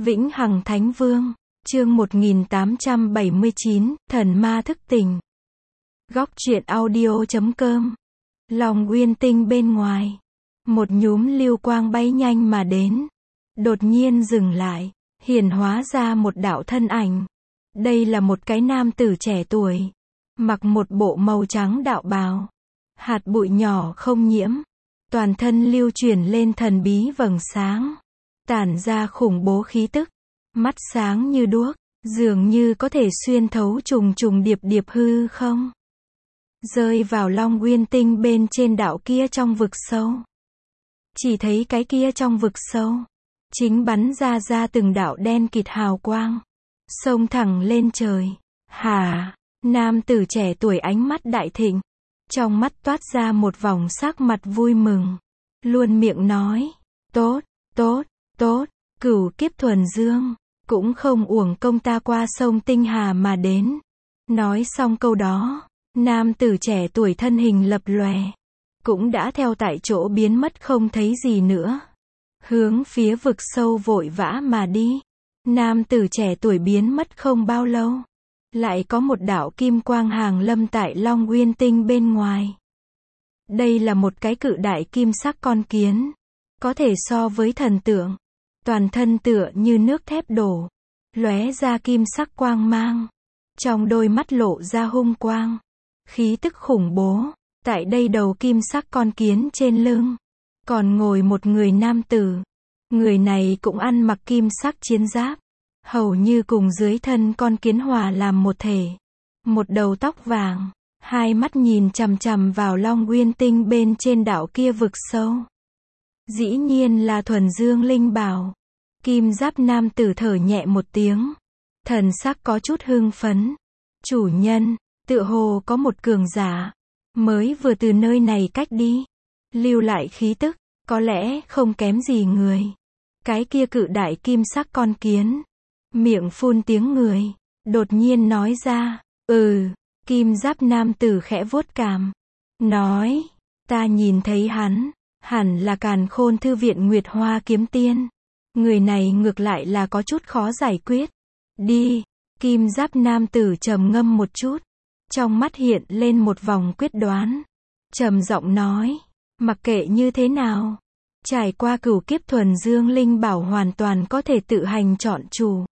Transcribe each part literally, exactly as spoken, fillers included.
Vĩnh Hằng Thánh Vương, chương một nghìn tám trăm bảy mươi chín, Thần Ma Thức Tỉnh. Góc truyện audio chấm com. Long Uyên Tinh bên ngoài, một nhúm lưu quang bay nhanh mà đến, đột nhiên dừng lại, hiển hóa ra một đạo thân ảnh. Đây là một cái nam tử trẻ tuổi, mặc một bộ màu trắng đạo bào, hạt bụi nhỏ không nhiễm, toàn thân lưu chuyển lên thần bí vầng sáng, tản ra khủng bố khí tức, mắt sáng như đuốc, dường như có thể xuyên thấu trùng trùng điệp điệp hư không, rơi vào Long Uyên Tinh bên trên đảo kia trong vực sâu. Chỉ thấy cái kia trong vực sâu, chính bắn ra ra từng đạo đen kịt hào quang, xông thẳng lên trời. Hả? Nam tử trẻ tuổi ánh mắt đại thịnh, trong mắt toát ra một vòng sắc mặt vui mừng, luôn miệng nói, tốt, tốt, tốt, cửu kiếp thuần dương, cũng không uổng công ta qua sông Tinh Hà mà đến. Nói xong câu đó, nam tử trẻ tuổi thân hình lập lòe, cũng đã theo tại chỗ biến mất không thấy gì nữa, hướng phía vực sâu vội vã mà đi. Nam tử trẻ tuổi biến mất không bao lâu, lại có một đạo kim quang hàng lâm tại Long Uyên Tinh bên ngoài. Đây là một cái cự đại kim sắc con kiến, có thể so với thần tượng, toàn thân tựa như nước thép đổ, lóe ra kim sắc quang mang, trong đôi mắt lộ ra hung quang, khí tức khủng bố. Tại đây đầu kim sắc con kiến trên lưng, còn ngồi một người nam tử. Người này cũng ăn mặc kim sắc chiến giáp, hầu như cùng dưới thân con kiến hòa làm một thể. Một đầu tóc vàng, hai mắt nhìn chằm chằm vào Long Uyên Tinh bên trên đảo kia vực sâu. Dĩ nhiên là thuần dương linh bảo. Kim giáp nam tử thở nhẹ một tiếng, thần sắc có chút hưng phấn. Chủ nhân, tựa hồ có một cường giả mới vừa từ nơi này cách đi, lưu lại khí tức, có lẽ không kém gì người. Cái kia cự đại kim sắc con kiến, miệng phun tiếng người, đột nhiên nói ra, ừ, kim giáp nam tử khẽ vuốt cằm, nói, ta nhìn thấy hắn, hẳn là Càn Khôn Thư Viện Nguyệt Hoa Kiếm Tiên. Người này ngược lại là có chút khó giải quyết. Đi, kim giáp nam tử trầm ngâm một chút, trong mắt hiện lên một vòng quyết đoán, trầm giọng nói, mặc kệ như thế nào, trải qua cửu kiếp thuần dương linh bảo hoàn toàn có thể tự hành chọn chủ.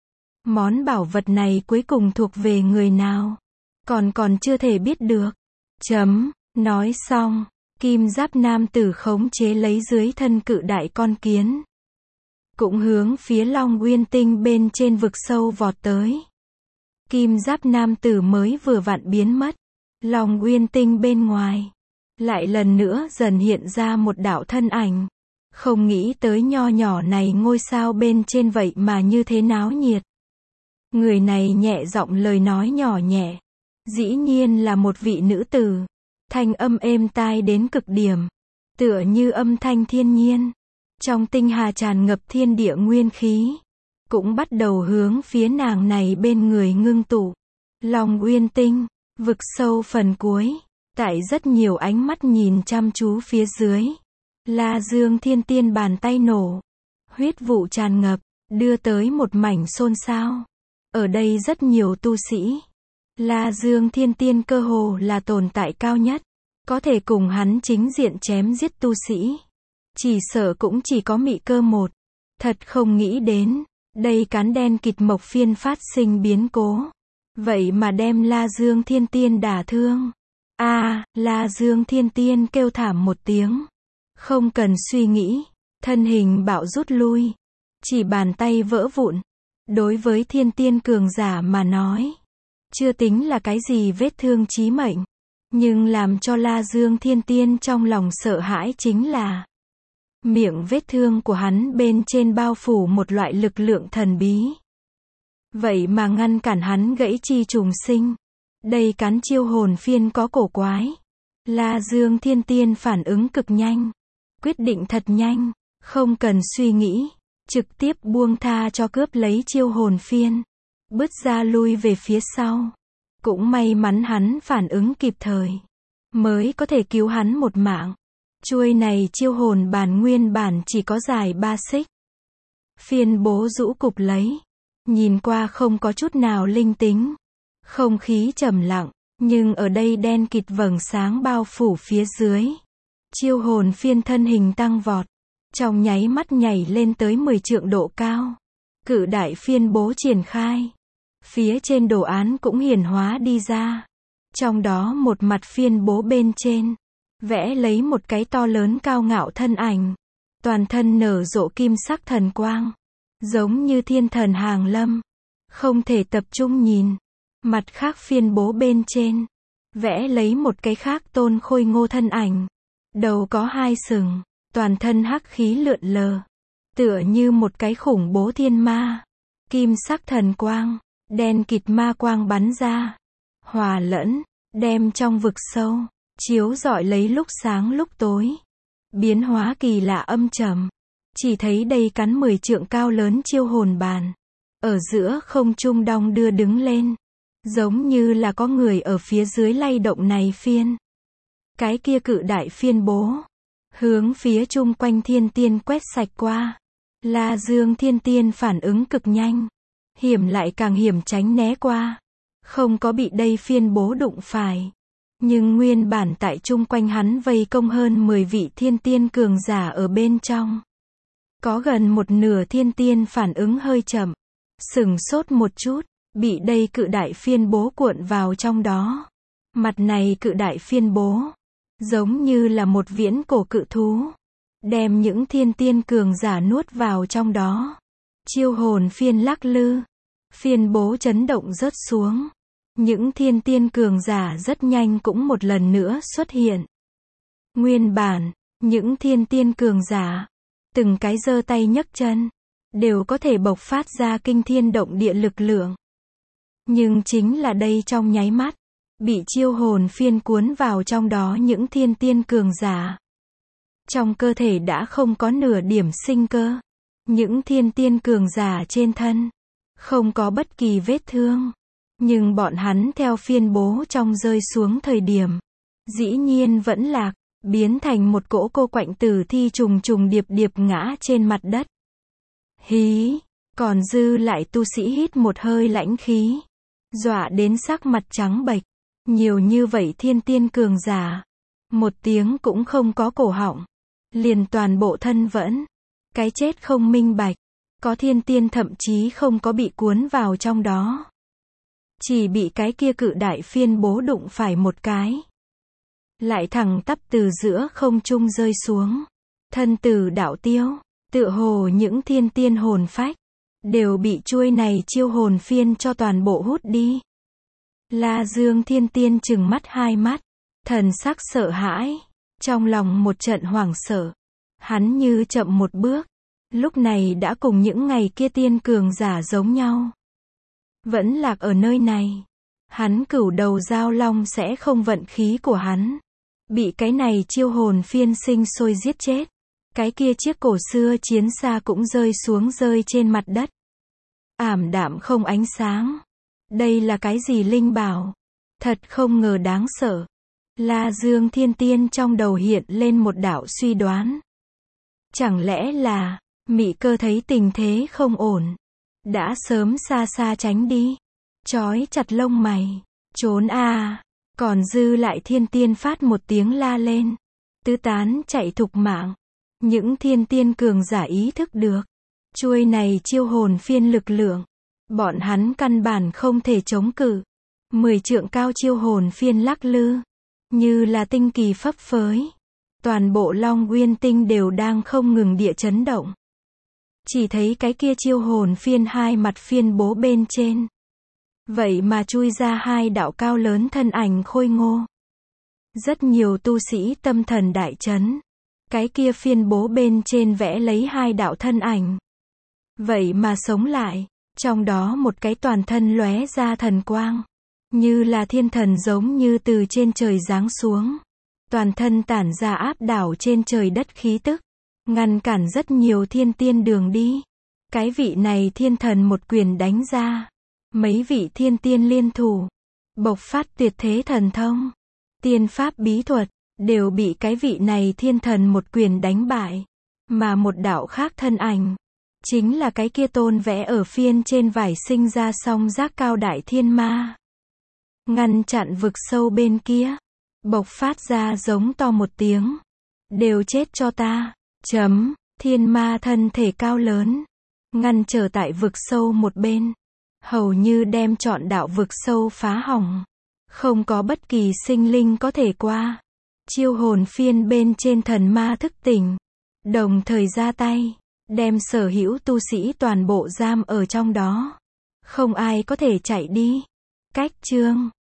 Món bảo vật này cuối cùng thuộc về người nào, còn còn chưa thể biết được. Chấm, nói xong, kim giáp nam tử khống chế lấy dưới thân cự đại con kiến, cũng hướng phía Long Uyên Tinh bên trên vực sâu vọt tới. Kim giáp nam tử mới vừa vặn biến mất, Long Uyên Tinh bên ngoài, lại lần nữa dần hiện ra một đạo thân ảnh. Không nghĩ tới nho nhỏ này ngôi sao bên trên vậy mà như thế náo nhiệt. Người này nhẹ giọng lời nói nhỏ nhẹ, dĩ nhiên là một vị nữ tử, thanh âm êm tai đến cực điểm, tựa như âm thanh thiên nhiên. Trong tinh hà tràn ngập thiên địa nguyên khí, cũng bắt đầu hướng phía nàng này bên người ngưng tụ. Long Uyên Tinh, vực sâu phần cuối, tại rất nhiều ánh mắt nhìn chăm chú phía dưới, La Dương Thiên Tiên bàn tay nổ, huyết vụ tràn ngập, đưa tới một mảnh xôn xao. Ở đây rất nhiều tu sĩ, La Dương Thiên Tiên cơ hồ là tồn tại cao nhất, có thể cùng hắn chính diện chém giết tu sĩ, chỉ sợ cũng chỉ có Mị Cơ một. Thật không nghĩ đến, đây cán đen kịt mộc phiên phát sinh biến cố, vậy mà đem La Dương Thiên Tiên đả thương. A, à, La Dương Thiên Tiên kêu thảm một tiếng, không cần suy nghĩ, thân hình bạo rút lui, chỉ bàn tay vỡ vụn. Đối với thiên tiên cường giả mà nói, chưa tính là cái gì vết thương chí mệnh, nhưng làm cho La Dương Thiên Tiên trong lòng sợ hãi chính là miệng vết thương của hắn bên trên bao phủ một loại lực lượng thần bí, vậy mà ngăn cản hắn gãy chi trùng sinh. Đây cán chiêu hồn phiên có cổ quái. La Dương Thiên Tiên phản ứng cực nhanh, quyết định thật nhanh, không cần suy nghĩ, trực tiếp buông tha cho cướp lấy chiêu hồn phiên, bứt ra lui về phía sau. Cũng may mắn hắn phản ứng kịp thời, mới có thể cứu hắn một mạng. Chuôi này chiêu hồn bản nguyên bản chỉ có dài ba xích, Phiên bố rũ cụp lấy. Nhìn qua không có chút nào linh tính. Không khí trầm lặng, nhưng ở đây đen kịt vầng sáng bao phủ phía dưới. Chiêu hồn phiên thân hình tăng vọt. Trong nháy mắt nhảy lên tới mười trượng độ cao. Cự đại phiên bố triển khai. Phía trên đồ án cũng hiển hóa đi ra. Trong đó một mặt phiên bố bên trên, vẽ lấy một cái to lớn cao ngạo thân ảnh. Toàn thân nở rộ kim sắc thần quang. Giống như thiên thần hàng lâm. Không thể tập trung nhìn. Mặt khác phiên bố bên trên, vẽ lấy một cái khác tôn khôi ngô thân ảnh. Đầu có hai sừng, toàn thân hắc khí lượn lờ. Tựa như một cái khủng bố thiên ma. Kim sắc thần quang, đen kịt ma quang bắn ra. Hòa lẫn, đem trong vực sâu, chiếu rọi lấy lúc sáng lúc tối. Biến hóa kỳ lạ âm trầm. Chỉ thấy đây cắn mười trượng cao lớn chiêu hồn bàn. Ở giữa không trung đong đưa đứng lên. Giống như là có người ở phía dưới lay động này phiên. Cái kia cự đại phiên bố. Hướng phía chung quanh thiên tiên quét sạch qua. La Dương thiên tiên phản ứng cực nhanh. Hiểm lại càng hiểm tránh né qua. Không có bị đây phiên bố đụng phải. Nhưng nguyên bản tại chung quanh hắn vây công hơn mười vị thiên tiên cường giả ở bên trong. Có gần một nửa thiên tiên phản ứng hơi chậm. Sửng sốt một chút. Bị đây cự đại phiên bố cuộn vào trong đó. Mặt này cự đại phiên bố. Giống như là một viễn cổ cự thú. Đem những thiên tiên cường giả nuốt vào trong đó. Chiêu hồn phiên lắc lư. Phiên bố chấn động rớt xuống. Những thiên tiên cường giả rất nhanh cũng một lần nữa xuất hiện. Nguyên bản, những thiên tiên cường giả, từng cái giơ tay nhấc chân, đều có thể bộc phát ra kinh thiên động địa lực lượng. Nhưng chính là đây trong nháy mắt, bị chiêu hồn phiên cuốn vào trong đó những thiên tiên cường giả. Trong cơ thể đã không có nửa điểm sinh cơ. Những thiên tiên cường giả trên thân, không có bất kỳ vết thương. Nhưng bọn hắn theo phiên bố trong rơi xuống thời điểm, dĩ nhiên vẫn lạc, biến thành một cỗ cô quạnh tử thi trùng trùng điệp điệp ngã trên mặt đất. Hí, còn dư lại tu sĩ hít một hơi lãnh khí. Dọa đến sắc mặt trắng bệch. Nhiều như vậy thiên tiên cường giả. Một tiếng cũng không có cổ họng. Liền toàn bộ thân vẫn. Cái chết không minh bạch. Có thiên tiên thậm chí không có bị cuốn vào trong đó. Chỉ bị cái kia cự đại phiên bố đụng phải một cái. Lại thẳng tắp từ giữa không trung rơi xuống. Thân tử đạo tiêu. Tựa hồ những thiên tiên hồn phách. Đều bị chuôi này chiêu hồn phiên cho toàn bộ hút đi. La Dương thiên tiên trừng mắt hai mắt. Thần sắc sợ hãi. Trong lòng một trận hoảng sợ. Hắn như chậm một bước. Lúc này đã cùng những ngày kia tiên cường giả giống nhau. Vẫn lạc ở nơi này. Hắn cửu đầu giao long sẽ không vận khí của hắn. Bị cái này chiêu hồn phiên sinh sôi giết chết. Cái kia chiếc cổ xưa chiến xa cũng rơi xuống rơi trên mặt đất. Ảm đạm không ánh sáng. Đây là cái gì linh bảo? Thật không ngờ đáng sợ. La Dương thiên tiên trong đầu hiện lên một đạo suy đoán. Chẳng lẽ là, Mị Cơ thấy tình thế không ổn. Đã sớm xa xa tránh đi. Chói chặt lông mày. Trốn a. Còn dư lại thiên tiên phát một tiếng la lên. Tứ tán chạy thục mạng. Những thiên tiên cường giả ý thức được. Chuôi này chiêu hồn phiên lực lượng. Bọn hắn căn bản không thể chống cự. Mười trượng cao chiêu hồn phiên lắc lư. Như là tinh kỳ phấp phới. Toàn bộ Long Uyên Tinh đều đang không ngừng địa chấn động. Chỉ thấy cái kia chiêu hồn phiên hai mặt phiên bố bên trên. Vậy mà chui ra hai đạo cao lớn thân ảnh khôi ngô. Rất nhiều tu sĩ tâm thần đại chấn. Cái kia phiên bố bên trên vẽ lấy hai đạo thân ảnh. Vậy mà sống lại. Trong đó một cái toàn thân lóe ra thần quang. Như là thiên thần giống như từ trên trời giáng xuống. Toàn thân tản ra áp đảo trên trời đất khí tức. Ngăn cản rất nhiều thiên tiên đường đi. Cái vị này thiên thần một quyền đánh ra. Mấy vị thiên tiên liên thủ. Bộc phát tuyệt thế thần thông. Tiên pháp bí thuật. Đều bị cái vị này thiên thần một quyền đánh bại. Mà một đạo khác thân ảnh. Chính là cái kia tôn vẽ ở phiên trên vải sinh ra song giác cao đại thiên ma. Ngăn chặn vực sâu bên kia. Bộc phát ra giống to một tiếng. Đều chết cho ta. Chấm. Thiên ma thân thể cao lớn. Ngăn trở tại vực sâu một bên. Hầu như đem trọn đạo vực sâu phá hỏng. Không có bất kỳ sinh linh có thể qua. Chiêu hồn phiên bên trên thần ma thức tỉnh. Đồng thời ra tay. Đem sở hữu tu sĩ toàn bộ giam ở trong đó. Không ai có thể chạy đi. Cách chương